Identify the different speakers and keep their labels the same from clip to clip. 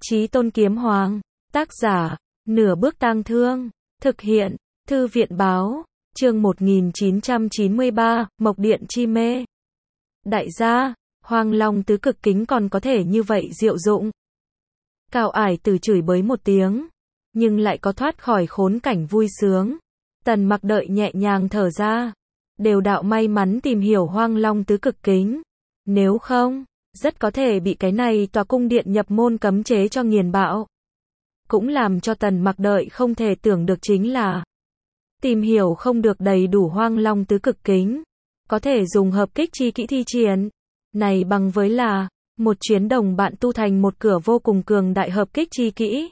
Speaker 1: Chí Tôn Kiếm Hoàng. Tác giả, Nửa Bước Tang Thương. Thực hiện, Thư viện Báo. Chương 1993, Mộc Điện Chi Mê. Đại gia, Hoang Long Tứ Cực Kính còn có thể như vậy diệu dụng. Cao Ải Tử chửi bới một tiếng, nhưng lại có thoát khỏi khốn cảnh vui sướng. Tần Mặc đợi nhẹ nhàng thở ra, đều đạo may mắn tìm hiểu Hoang Long Tứ Cực Kính. Nếu không, rất có thể bị cái này tòa cung điện nhập môn cấm chế cho nghiền bạo. Cũng làm cho Tần Mặc đợi không thể tưởng được chính là tìm hiểu không được đầy đủ Hoang Long Tứ Cực Kính, có thể dùng hợp kích chi kỹ thi triển. Này bằng với là một chuyến đồng bạn tu thành một cửa vô cùng cường đại hợp kích chi kỹ.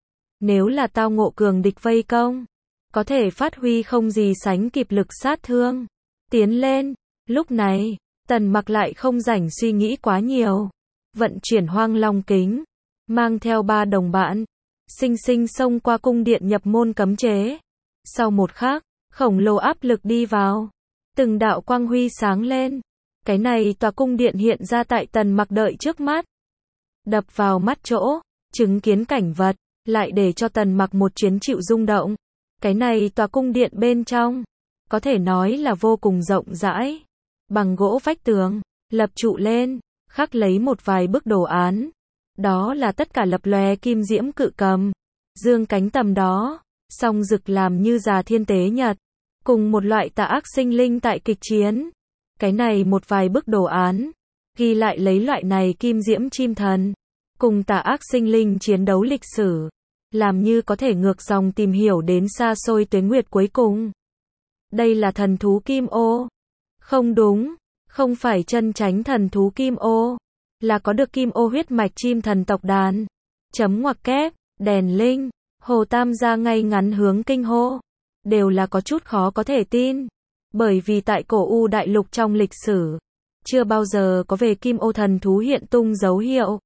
Speaker 1: Nếu là tao ngộ cường địch vây công, có thể phát huy không gì sánh kịp lực sát thương. Tiến lên, lúc này, Tần Mặc lại không rảnh suy nghĩ quá nhiều. Vận chuyển Hoang Long Kính, mang theo 3 đồng bạn, sinh sinh xông qua cung điện nhập môn cấm chế. Sau một khắc, khổng lồ áp lực đi vào. Từng đạo quang huy sáng lên. Cái này tòa cung điện hiện ra tại Tần Mặc đợi trước mắt. Đập vào mắt chỗ, chứng kiến cảnh vật, lại để cho Tần Mặc một chuyến chịu rung động. Cái này tòa cung điện bên trong, có thể nói là vô cùng rộng rãi. Bằng gỗ vách tường, lập trụ lên, khắc lấy một vài bức đồ án. Đó là tất cả lập lòe kim diễm cự cầm, dương cánh tầm đó, song rực làm như già thiên tế nhật, cùng một loại tà ác sinh linh tại kịch chiến. Cái này một vài bức đồ án, ghi lại lấy loại này kim diễm chim thần, cùng tà ác sinh linh chiến đấu lịch sử, làm như có thể ngược dòng tìm hiểu đến xa xôi tuế nguyệt cuối cùng. Đây là thần thú kim ô. Không đúng, không phải chân chánh thần thú kim ô, là có được kim ô huyết mạch chim thần tộc đàn. Chấm ngoặc kép, đèn linh, Hồ Tam gia ngay ngắn hướng kinh hô, đều là có chút khó có thể tin. Bởi vì tại cổ U đại lục trong lịch sử, chưa bao giờ có về kim ô thần thú hiện tung dấu hiệu.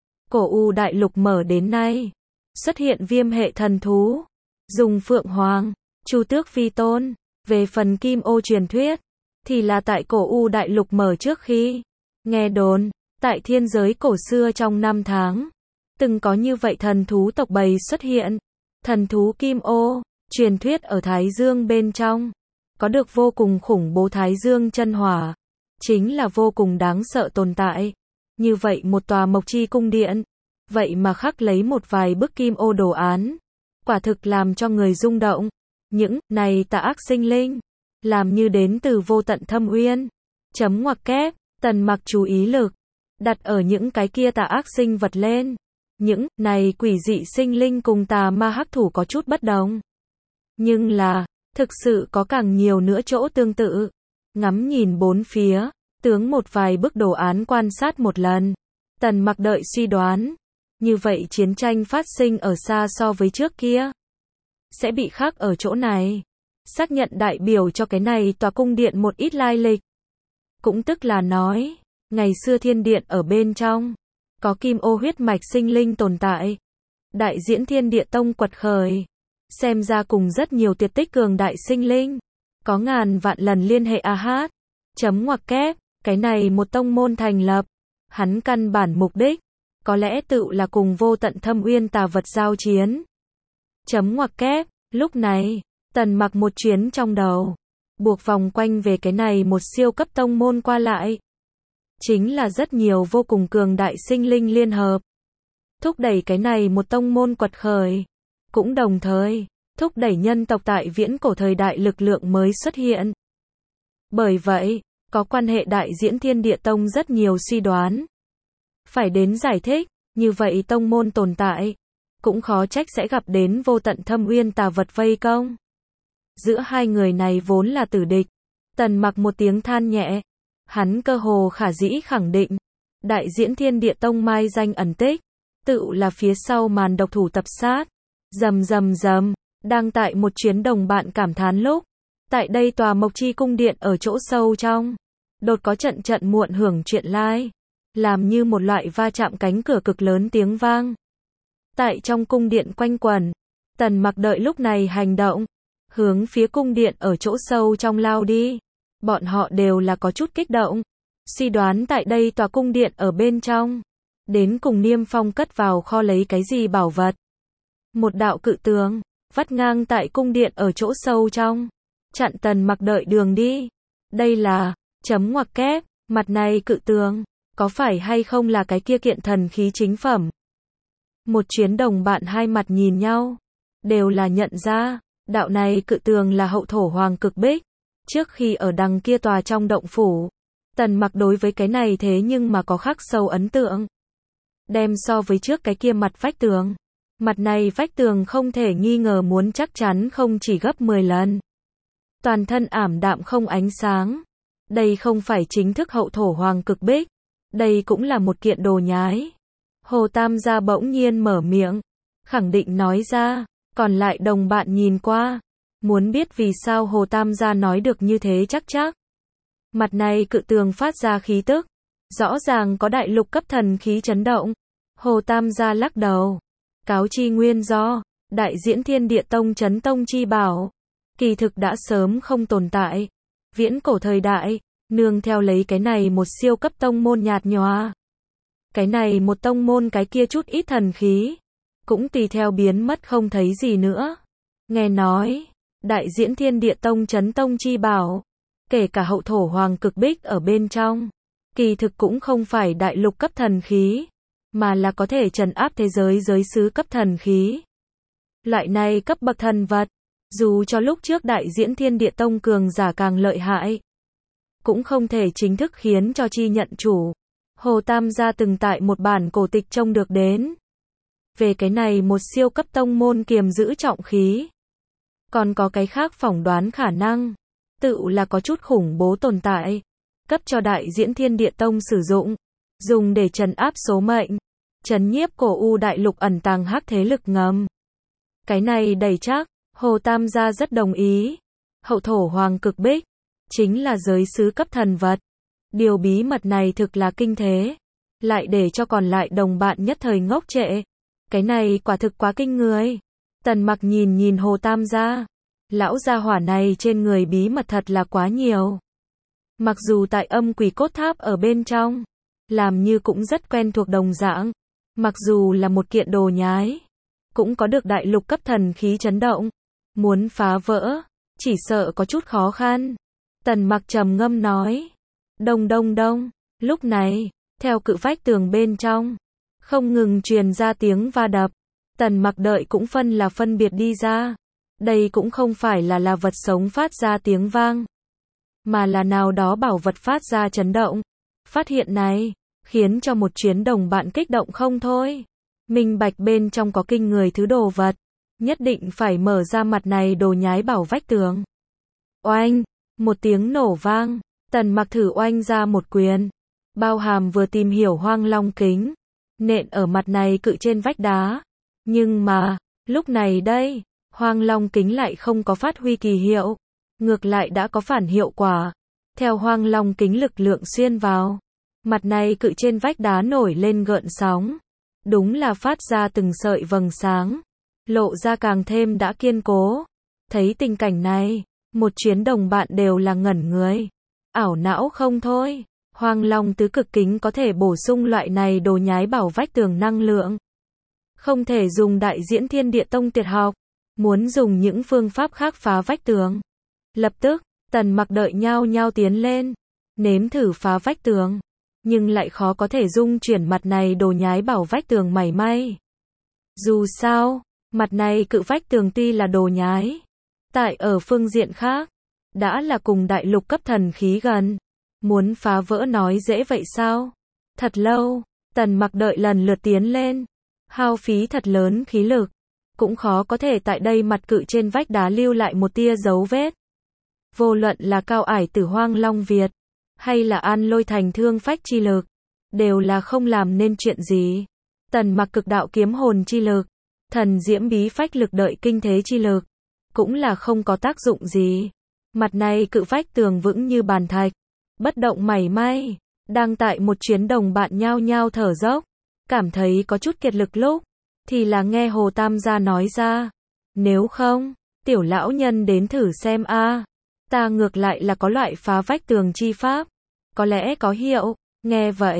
Speaker 1: Cổ U đại lục mở đến nay, xuất hiện viêm hệ thần thú, dùng Phượng Hoàng, Chu Tước Vi Tôn. Về phần kim ô truyền thuyết, thì là tại cổ U đại lục mở trước khi. Nghe đồn, tại thiên giới cổ xưa trong năm tháng, từng có như vậy thần thú tộc bầy xuất hiện. Thần thú kim ô, truyền thuyết ở Thái Dương bên trong, có được vô cùng khủng bố Thái Dương chân hỏa, chính là vô cùng đáng sợ tồn tại. Như vậy một tòa Mộc Chi cung điện, vậy mà khắc lấy một vài bức kim ô đồ án, quả thực làm cho người rung động. Những này tà ác sinh linh, làm như đến từ vô tận thâm uyên. Chấm ngoặc kép, Tần Mặc chú ý lực đặt ở những cái kia tà ác sinh vật lên. Những này quỷ dị sinh linh cùng tà ma hắc thủ có chút bất đồng, nhưng là thực sự có càng nhiều nữa chỗ tương tự. Ngắm nhìn bốn phía, tướng một vài bức đồ án quan sát một lần, Tần Mặc đợi suy đoán, như vậy chiến tranh phát sinh ở xa so với trước kia, sẽ bị khắc ở chỗ này, xác nhận đại biểu cho cái này tòa cung điện một ít lai lịch. Cũng tức là nói, ngày xưa thiên điện ở bên trong, có kim ô huyết mạch sinh linh tồn tại. Đại diễn Thiên Địa Tông quật khởi, xem ra cùng rất nhiều tuyệt tích cường đại sinh linh, có ngàn vạn lần liên hệ hát. Chấm ngoặc kép, cái này một tông môn thành lập, hắn căn bản mục đích, có lẽ tự là cùng vô tận thâm uyên tà vật giao chiến. Chấm ngoặc kép, lúc này, Tần Mặc một chuyến trong đầu, buộc vòng quanh về cái này một siêu cấp tông môn qua lại. Chính là rất nhiều vô cùng cường đại sinh linh liên hợp, thúc đẩy cái này một tông môn quật khởi, cũng đồng thời, thúc đẩy nhân tộc tại viễn cổ thời đại lực lượng mới xuất hiện. Bởi vậy, có quan hệ đại diễn Thiên Địa Tông rất nhiều suy đoán. Phải đến giải thích, như vậy tông môn tồn tại, cũng khó trách sẽ gặp đến vô tận thâm uyên tà vật vây công. Giữa hai người này vốn là tử địch. Tần Mặc một tiếng than nhẹ, hắn cơ hồ khả dĩ khẳng định, đại diễn Thiên Địa Tông mai danh ẩn tích, tự là phía sau màn độc thủ tập sát. Rầm rầm rầm, đang tại một chuyến đồng bạn cảm thán lúc, tại đây tòa Mộc Chi cung điện ở chỗ sâu trong, đột có trận trận muộn hưởng chuyện lai, làm như một loại va chạm cánh cửa cực lớn tiếng vang. Tại trong cung điện quanh quẩn, Tần Mặc đợi lúc này hành động, hướng phía cung điện ở chỗ sâu trong lao đi. Bọn họ đều là có chút kích động, suy đoán tại đây tòa cung điện ở bên trong, đến cùng Niêm Phong cất vào kho lấy cái gì bảo vật. Một đạo cự tường, vắt ngang tại cung điện ở chỗ sâu trong, chặn Tần Mặc đợi đường đi. Đây là, chấm ngoặc kép, mặt này cự tường, có phải hay không là cái kia kiện thần khí chính phẩm? Một chuyến đồng bạn hai mặt nhìn nhau, đều là nhận ra, đạo này cự tường là hậu thổ hoàng cực bích. Trước khi ở đằng kia tòa trong động phủ, Tần Mặc đối với cái này thế nhưng mà có khắc sâu ấn tượng. Đem so với trước cái kia mặt vách tường, mặt này vách tường không thể nghi ngờ muốn chắc chắn không chỉ gấp 10 lần. Toàn thân ảm đạm không ánh sáng. Đây không phải chính thức hậu thổ hoàng cực bích. Đây cũng là một kiện đồ nhái. Hồ Tam gia bỗng nhiên mở miệng, khẳng định nói ra, còn lại đồng bạn nhìn qua. Muốn biết vì sao Hồ Tam gia nói được như thế chắc. Mặt này cự tường phát ra khí tức, rõ ràng có đại lục cấp thần khí chấn động. Hồ Tam gia lắc đầu, cáo chi nguyên do, đại diễn Thiên Địa Tông chấn tông chi bảo, kỳ thực đã sớm không tồn tại. Viễn cổ thời đại, nương theo lấy cái này một siêu cấp tông môn nhạt nhòa. Cái này một tông môn cái kia chút ít thần khí, cũng tùy theo biến mất không thấy gì nữa. Nghe nói, đại diễn Thiên Địa Tông chấn tông chi bảo, kể cả hậu thổ hoàng cực bích ở bên trong, kỳ thực cũng không phải đại lục cấp thần khí, mà là có thể trấn áp thế giới giới xứ cấp thần khí. Loại này cấp bậc thần vật, dù cho lúc trước đại diễn Thiên Địa Tông cường giả càng lợi hại, cũng không thể chính thức khiến cho chi nhận chủ. Hồ Tam gia từng tại một bản cổ tịch trông được đến. Về cái này một siêu cấp tông môn kiềm giữ trọng khí. Còn có cái khác phỏng đoán khả năng, tự là có chút khủng bố tồn tại, cấp cho đại diễn Thiên Địa Tông sử dụng, dùng để trấn áp số mệnh, trấn nhiếp cổ u đại lục ẩn tàng hắc thế lực ngầm. Cái này đầy chắc, Hồ Tam gia rất đồng ý. Hậu thổ hoàng cực bích, chính là giới xứ cấp thần vật. Điều bí mật này thực là kinh thế, lại để cho còn lại đồng bạn nhất thời ngốc trệ. Cái này quả thực quá kinh người. Tần Mặc nhìn Hồ Tam gia, lão gia hỏa này trên người bí mật thật là quá nhiều. Mặc dù tại âm quỷ cốt tháp ở bên trong, làm như cũng rất quen thuộc đồng dạng. Mặc dù là một kiện đồ nhái, cũng có được đại lục cấp thần khí chấn động. Muốn phá vỡ, chỉ sợ có chút khó khăn. Tần Mặc trầm ngâm nói. Đông đông đông. Lúc này, theo cự vách tường bên trong, không ngừng truyền ra tiếng va đập. Tần Mặc đợi cũng phân biệt đi ra. Đây cũng không phải là vật sống phát ra tiếng vang, mà là nào đó bảo vật phát ra chấn động. Phát hiện này, khiến cho một chuyến đồng bạn kích động không thôi. Minh bạch bên trong có kinh người thứ đồ vật. Nhất định phải mở ra mặt này đồ nhái bảo vách tường. Oanh, một tiếng nổ vang. Tần Mặc thử oanh ra một quyền, bao hàm vừa tìm hiểu Hoang Long kính, nện ở mặt này cự trên vách đá. Nhưng mà, lúc này đây, Hoang Long kính lại không có phát huy kỳ hiệu, ngược lại đã có phản hiệu quả. Theo Hoang Long kính lực lượng xuyên vào, mặt này cự trên vách đá nổi lên gợn sóng, đúng là phát ra từng sợi vầng sáng, lộ ra càng thêm đã kiên cố. Thấy tình cảnh này, một chuyến đồng bạn đều là ngẩn người, ảo não không thôi. Hoang Long tứ cực kính có thể bổ sung loại này đồ nhái bảo vách tường năng lượng. Không thể dùng đại diễn Thiên Địa Tông tuyệt học, muốn dùng những phương pháp khác phá vách tường. Lập tức, Tần Mặc đợi nhau tiến lên, nếm thử phá vách tường, nhưng lại khó có thể dung chuyển mặt này đồ nhái bảo vách tường mảy may. Dù sao, mặt này cự vách tường tuy là đồ nhái, tại ở phương diện khác, đã là cùng đại lục cấp thần khí gần. Muốn phá vỡ nói dễ vậy sao? Thật lâu, Tần Mặc đợi lần lượt tiến lên, hao phí thật lớn khí lực, cũng khó có thể tại đây mặt cự trên vách đá lưu lại một tia dấu vết. Vô luận là Cao Ải Tử Hoang Long Việt, hay là An Lôi Thành Thương Phách chi lực, đều là không làm nên chuyện gì. Tần Mặc cực đạo kiếm hồn chi lực, thần diễm bí phách lực đợi kinh thế chi lực, cũng là không có tác dụng gì. Mặt này cự vách tường vững như bàn thạch, bất động mảy may. Đang tại một chuyến đồng bạn nhao thở dốc, cảm thấy có chút kiệt lực lúc, thì là nghe Hồ Tam gia nói ra. Nếu không, tiểu lão nhân đến thử xem a. Ta ngược lại là có loại phá vách tường chi pháp, có lẽ có hiệu. Nghe vậy,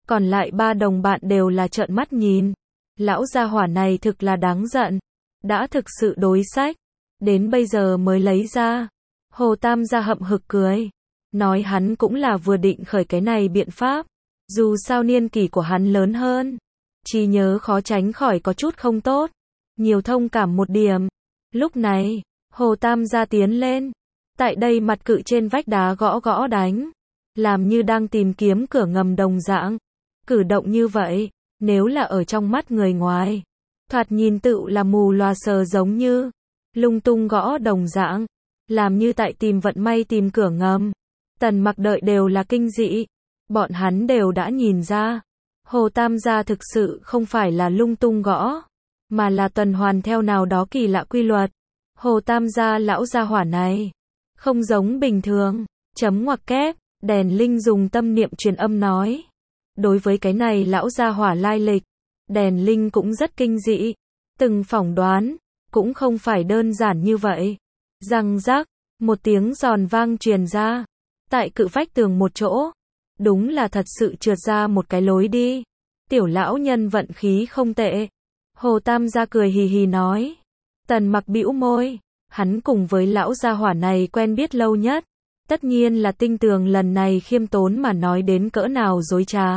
Speaker 1: Còn lại ba đồng bạn đều là trợn mắt nhìn. Lão gia hỏa này thực là đáng giận. Đã thực sự đối sách. Đến bây giờ mới lấy ra. Hồ Tam gia hậm hực cười. Nói hắn cũng là vừa định khởi cái này biện pháp. Dù sao niên kỷ của hắn lớn hơn. Trí nhớ khó tránh khỏi có chút không tốt. Nhiều thông cảm một điểm. Lúc này, Hồ Tam gia tiến lên. Tại đây mặt cự trên vách đá gõ gõ đánh. Làm như đang tìm kiếm cửa ngầm đồng dạng. Cử động như vậy, nếu là ở trong mắt người ngoài. Thoạt nhìn tựu là mù loà sờ giống như. Lung tung gõ đồng dạng. Làm như tại tìm vận may tìm cửa ngầm. Tần Mặc đợi đều là kinh dị. Bọn hắn đều đã nhìn ra. Hồ Tam gia thực sự không phải là lung tung gõ. Mà là tuần hoàn theo nào đó kỳ lạ quy luật. Hồ Tam gia lão gia hỏa này. Không giống bình thường. Chấm ngoặc kép. Đèn Linh dùng tâm niệm truyền âm nói. Đối với cái này lão gia hỏa lai lịch. Đèn Linh cũng rất kinh dị. Từng phỏng đoán. Cũng không phải đơn giản như vậy. Răng rắc. Một tiếng giòn vang truyền ra. Tại cự vách tường một chỗ. Đúng là thật sự trượt ra một cái lối đi. Tiểu lão nhân vận khí không tệ. Hồ Tam gia cười hì hì nói. Tần Mặc bĩu môi. Hắn cùng với lão gia hỏa này quen biết lâu nhất. Tất nhiên là tinh tường lần này khiêm tốn mà nói đến cỡ nào dối trá.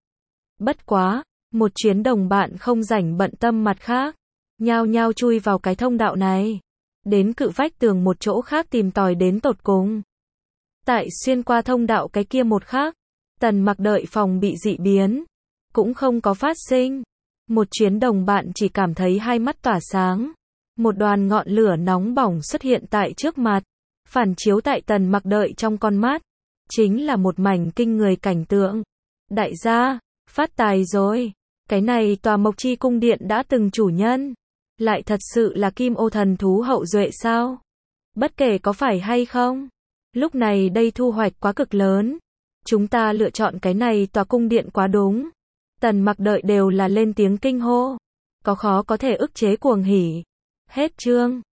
Speaker 1: Bất quá, một chuyến đồng bạn không rảnh bận tâm mặt khác. Nhao nhao chui vào cái thông đạo này. Đến cự vách tường một chỗ khác tìm tòi đến tột cùng. Tại xuyên qua thông đạo cái kia một khác. Tần Mặc đợi phòng bị dị biến. Cũng không có phát sinh. Một chuyến đồng bạn chỉ cảm thấy hai mắt tỏa sáng. Một đoàn ngọn lửa nóng bỏng xuất hiện tại trước mặt. Phản chiếu tại Tần Mặc đợi trong con mắt. Chính là một mảnh kinh người cảnh tượng. Đại gia, phát tài rồi. Cái này tòa Mộc Chi cung điện đã từng chủ nhân. Lại thật sự là Kim Ô thần thú hậu duệ sao? Bất kể có phải hay không. Lúc này đây thu hoạch quá cực lớn. Chúng ta lựa chọn cái này tòa cung điện quá đúng. Tần Mặc đợi đều là lên tiếng kinh hô. Có khó có thể ức chế cuồng hỉ. Hết chương.